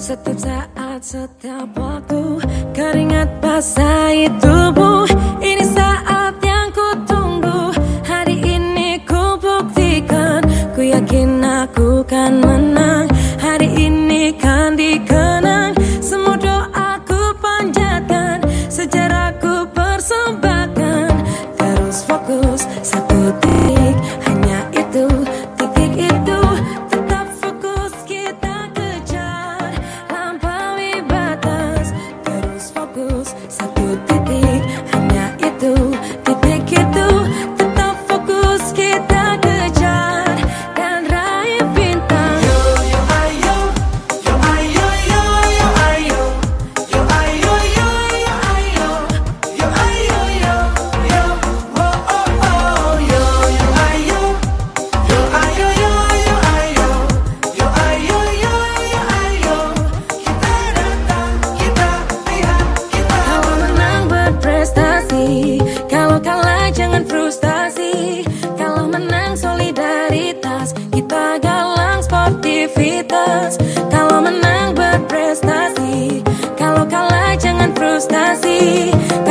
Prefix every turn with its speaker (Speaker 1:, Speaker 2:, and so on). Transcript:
Speaker 1: Setiap saat, setiap waktu, keringat basahi tubuh. Ini saat yang ku tunggu. Hari ini ku buktikan, ku yakin aku kan menang. Hari ini kan dikenang, semua doaku panjatkan, sejarahku persembahkan. Terus fokus, satu titik, hanya itu, titik itu. Tetap fokus, kita kejar, lampaui batas. Terus fokus, satu titik, hanya itu, titik itu. Tetap fokus, kita kejar, dan raih bintang.
Speaker 2: Yo yo ayo, yo ayo yo yo ayo, yo ayo yo yo ayo, yo ayo yo yo, oh oh oh, yo yo ayo, yo ayo yo yo ayo, yo ayo yo yo ayo. Kita datang, kita lihat, kita
Speaker 1: Kalau menang berprestasi, kalau kalah jangan frustasi. Kalau menang solidaritas, kita galang sportivitas. Kalau menang berprestasi, kalau kalah jangan frustasi.